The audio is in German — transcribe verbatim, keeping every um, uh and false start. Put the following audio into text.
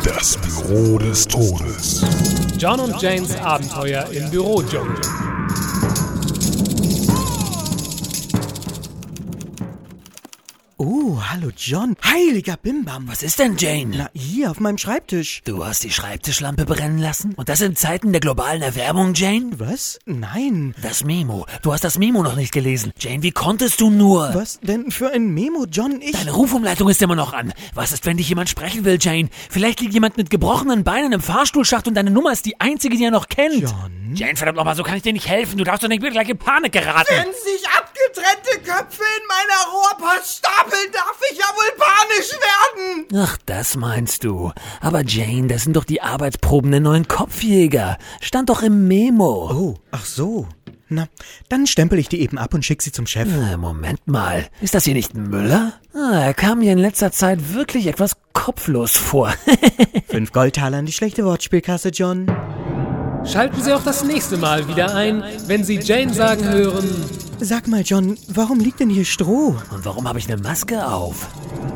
Das Büro des Todes. John und Janes Abenteuer im Bürodschungel. Oh, hallo John. Heiliger Bimbam. Was ist denn, Jane? Na, hier auf meinem Schreibtisch. Du hast die Schreibtischlampe brennen lassen? Und das in Zeiten der globalen Erwärmung, Jane? Was? Nein. Das Memo. Du hast das Memo noch nicht gelesen. Jane, wie konntest du nur? Was denn für ein Memo, John? Ich... Deine Rufumleitung ist immer noch an. Was ist, wenn dich jemand sprechen will, Jane? Vielleicht liegt jemand mit gebrochenen Beinen im Fahrstuhlschacht und deine Nummer ist die einzige, die er noch kennt. John? Jane, verdammt nochmal, so kann ich dir nicht helfen. Du darfst doch nicht gleich in Panik geraten. Wenn sich abgetrennte Köpfe in meiner Rohrpost stapeln, darf ich ja wohl panisch werden. Ach, das meinst du. Aber Jane, das sind doch die Arbeitsproben der neuen Kopfjäger. Stand doch im Memo. Oh, ach so. Na, dann stempel ich die eben ab und schick sie zum Chef. Äh, Moment mal. Ist das hier nicht Müller? Ah, er kam mir in letzter Zeit wirklich etwas kopflos vor. Fünf Goldtaler in die schlechte Wortspielkasse, John. Schalten Sie auch das nächste Mal wieder ein, wenn Sie Jane sagen hören: Sag mal, John, warum liegt denn hier Stroh? Und warum habe ich eine Maske auf?